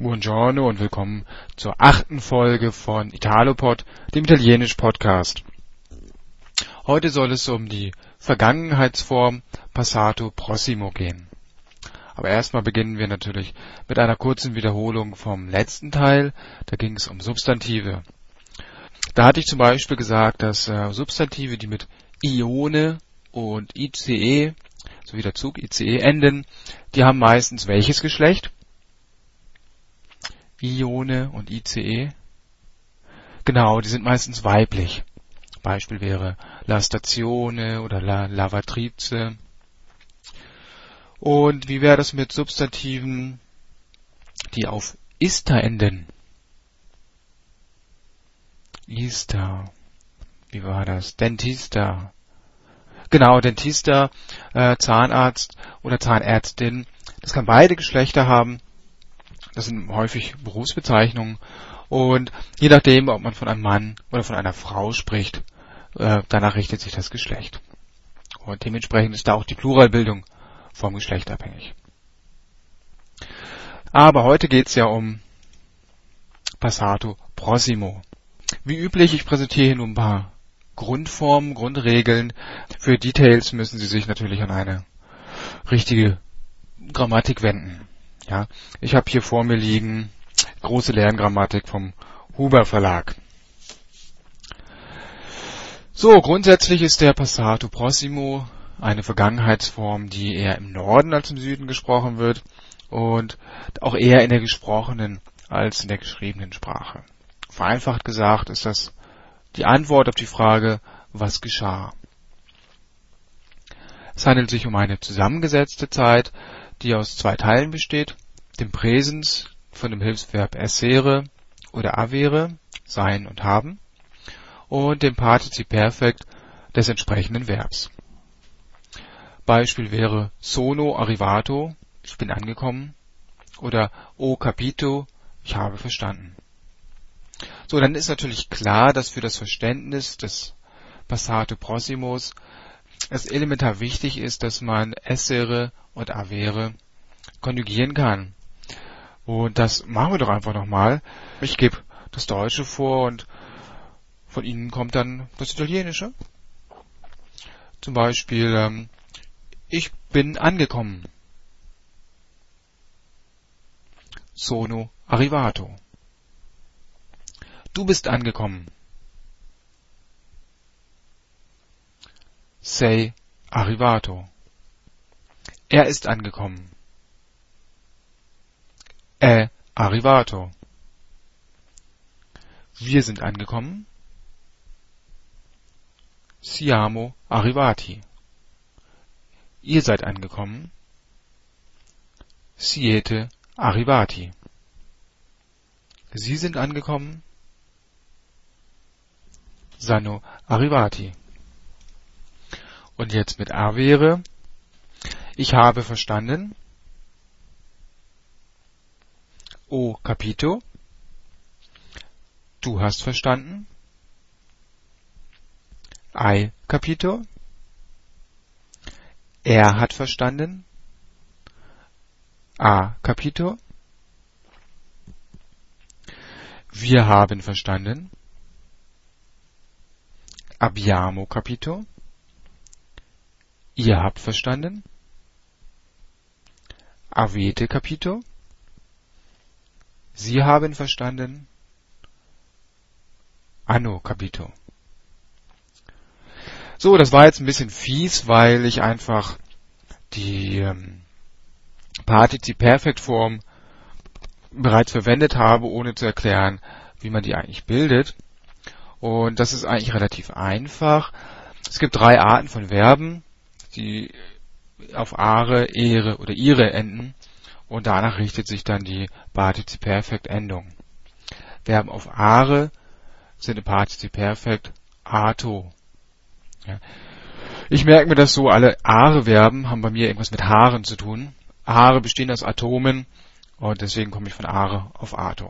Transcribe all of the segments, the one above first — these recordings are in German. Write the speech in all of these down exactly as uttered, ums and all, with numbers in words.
Buongiorno und willkommen zur achten Folge von Italopod, dem Italienisch-Podcast. Heute soll es um die Vergangenheitsform Passato Prossimo gehen. Aber erstmal beginnen wir natürlich mit einer kurzen Wiederholung vom letzten Teil. Da ging es um Substantive. Da hatte ich zum Beispiel gesagt, dass äh, Substantive, die mit Ione und I C E, sowie der Zug I C E enden, die haben meistens welches Geschlecht? Ione und I C E. Genau, die sind meistens weiblich. Beispiel wäre la stazione oder la lavatrice. Und wie wäre das mit Substantiven, die auf ista enden? Ista. Wie war das? Dentista. Genau, Dentista, äh, Zahnarzt oder Zahnärztin. Das kann beide Geschlechter haben. Das sind häufig Berufsbezeichnungen. Und je nachdem, ob man von einem Mann oder von einer Frau spricht, äh, danach richtet sich das Geschlecht. Und dementsprechend ist da auch die Pluralbildung vom Geschlecht abhängig. Aber heute geht es ja um Passato Prossimo. Wie üblich, ich präsentiere hier nur ein paar Grundformen, Grundregeln. Für Details müssen Sie sich natürlich an eine richtige Grammatik wenden. Ja, ich habe hier vor mir liegen große Lerngrammatik vom Huber Verlag. So, grundsätzlich ist der Passato Prossimo eine Vergangenheitsform, die eher im Norden als im Süden gesprochen wird und auch eher in der gesprochenen als in der geschriebenen Sprache. Vereinfacht gesagt ist das die Antwort auf die Frage, was geschah. Es handelt sich um eine zusammengesetzte Zeit, die aus zwei Teilen besteht, dem Präsens von dem Hilfsverb essere oder avere, sein und haben, und dem Partizip Perfekt des entsprechenden Verbs. Beispiel wäre sono arrivato, ich bin angekommen, oder ho capito, ich habe verstanden. So, dann ist natürlich klar, dass für das Verständnis des Passato Prossimos es elementar wichtig ist, dass man essere und avere konjugieren kann. Und das machen wir doch einfach nochmal. Ich gebe das Deutsche vor und von Ihnen kommt dann das Italienische. Zum Beispiel, ähm, ich bin angekommen. Sono arrivato. Du bist angekommen. Sei arrivato. Er ist angekommen. È arrivato. Wir sind angekommen. Siamo arrivati. Ihr seid angekommen. Siete arrivati. Sie sind angekommen. Sono arrivati. Und jetzt mit avere. Ich habe verstanden. Ho capito. Du hast verstanden. Hai capito. Er hat verstanden. Ha capito. Wir haben verstanden. Abbiamo capito. Ihr habt verstanden. Avete capito. Sie haben verstanden. Hanno capito. So, das war jetzt ein bisschen fies, weil ich einfach die ähm, Partizip Perfekt Form bereits verwendet habe, ohne zu erklären, wie man die eigentlich bildet. Und das ist eigentlich relativ einfach. Es gibt drei Arten von Verben, die auf are, ere oder ire enden. Und danach richtet sich dann die Partizip Perfekt Endung. Verben auf are sind im Partizip Perfekt ato. Ja. Ich merke mir das so, alle are-Verben haben bei mir irgendwas mit Haaren zu tun. Haare bestehen aus Atomen und deswegen komme ich von are auf ato.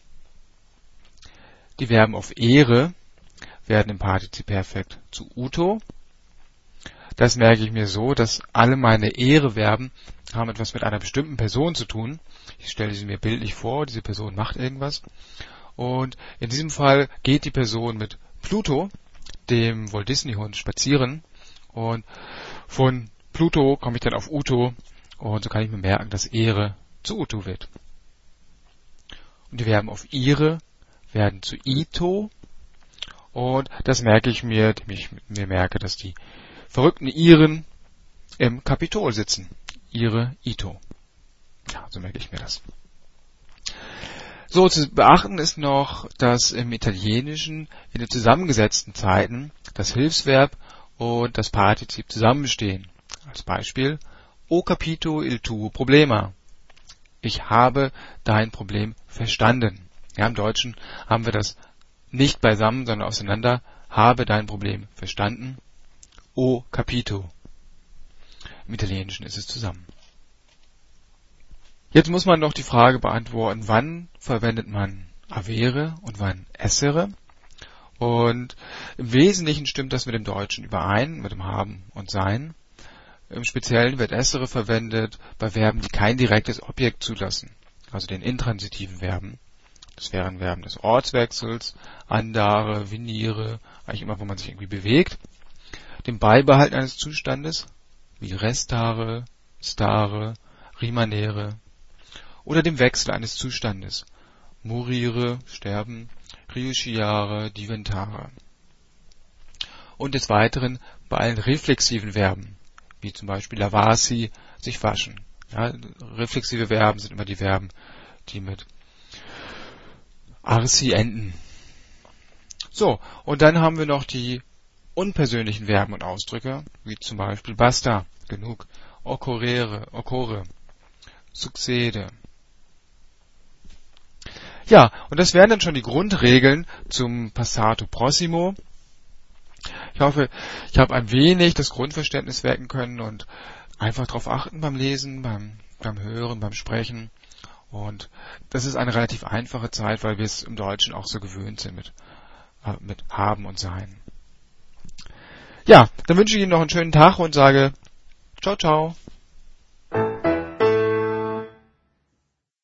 Die Verben auf ere werden im Partizip Perfekt zu uto. das merke ich mir so, dass alle meine Ehre-Verben haben etwas mit einer bestimmten Person zu tun. Ich stelle sie mir bildlich vor, diese Person macht irgendwas. Und in diesem Fall geht die Person mit Pluto, dem Walt Disney Hund, spazieren. Und von Pluto komme ich dann auf Uto. Und so kann ich mir merken, dass Ehre zu Uto wird. Und die Verben auf ihre werden zu Ito. Und das merke ich mir, indem ich mir merke, dass die verrückten Iren im Kapitol sitzen. Ihre Ito. Ja, so merke ich mir das. So, zu beachten ist noch, dass im Italienischen in den zusammengesetzten Zeiten das Hilfsverb und das Partizip zusammen bestehen. Als Beispiel: Ho capito il tuo problema. Ich habe dein Problem verstanden. Ja, im Deutschen haben wir das nicht beisammen, sondern auseinander. Habe dein Problem verstanden. Ho capito. Im Italienischen ist es zusammen. Jetzt muss man noch die Frage beantworten, wann verwendet man avere und wann essere. Und im Wesentlichen stimmt das mit dem Deutschen überein, mit dem Haben und Sein. Im Speziellen wird essere verwendet bei Verben, die kein direktes Objekt zulassen, also den intransitiven Verben. Das wären Verben des Ortswechsels, andare, venire, eigentlich immer, wo man sich irgendwie bewegt. Dem Beibehalten eines Zustandes, wie restare, stare, rimanere. Oder dem Wechsel eines Zustandes, morire, sterben, riusciare, diventare. Und des Weiteren bei allen reflexiven Verben, wie zum Beispiel lavarsi, sich waschen. Ja, reflexive Verben sind immer die Verben, die mit arsi enden. So, und dann haben wir noch die unpersönlichen Verben und Ausdrücke, wie zum Beispiel basta, genug, occorrere, occorre, succede. Ja, und das wären dann schon die Grundregeln zum Passato Prossimo. Ich hoffe, ich habe ein wenig das Grundverständnis wecken können und einfach darauf achten beim Lesen, beim, beim Hören, beim Sprechen. Und das ist eine relativ einfache Zeit, weil wir es im Deutschen auch so gewöhnt sind mit, äh, mit haben und sein. Ja, dann wünsche ich Ihnen noch einen schönen Tag und sage ciao, ciao.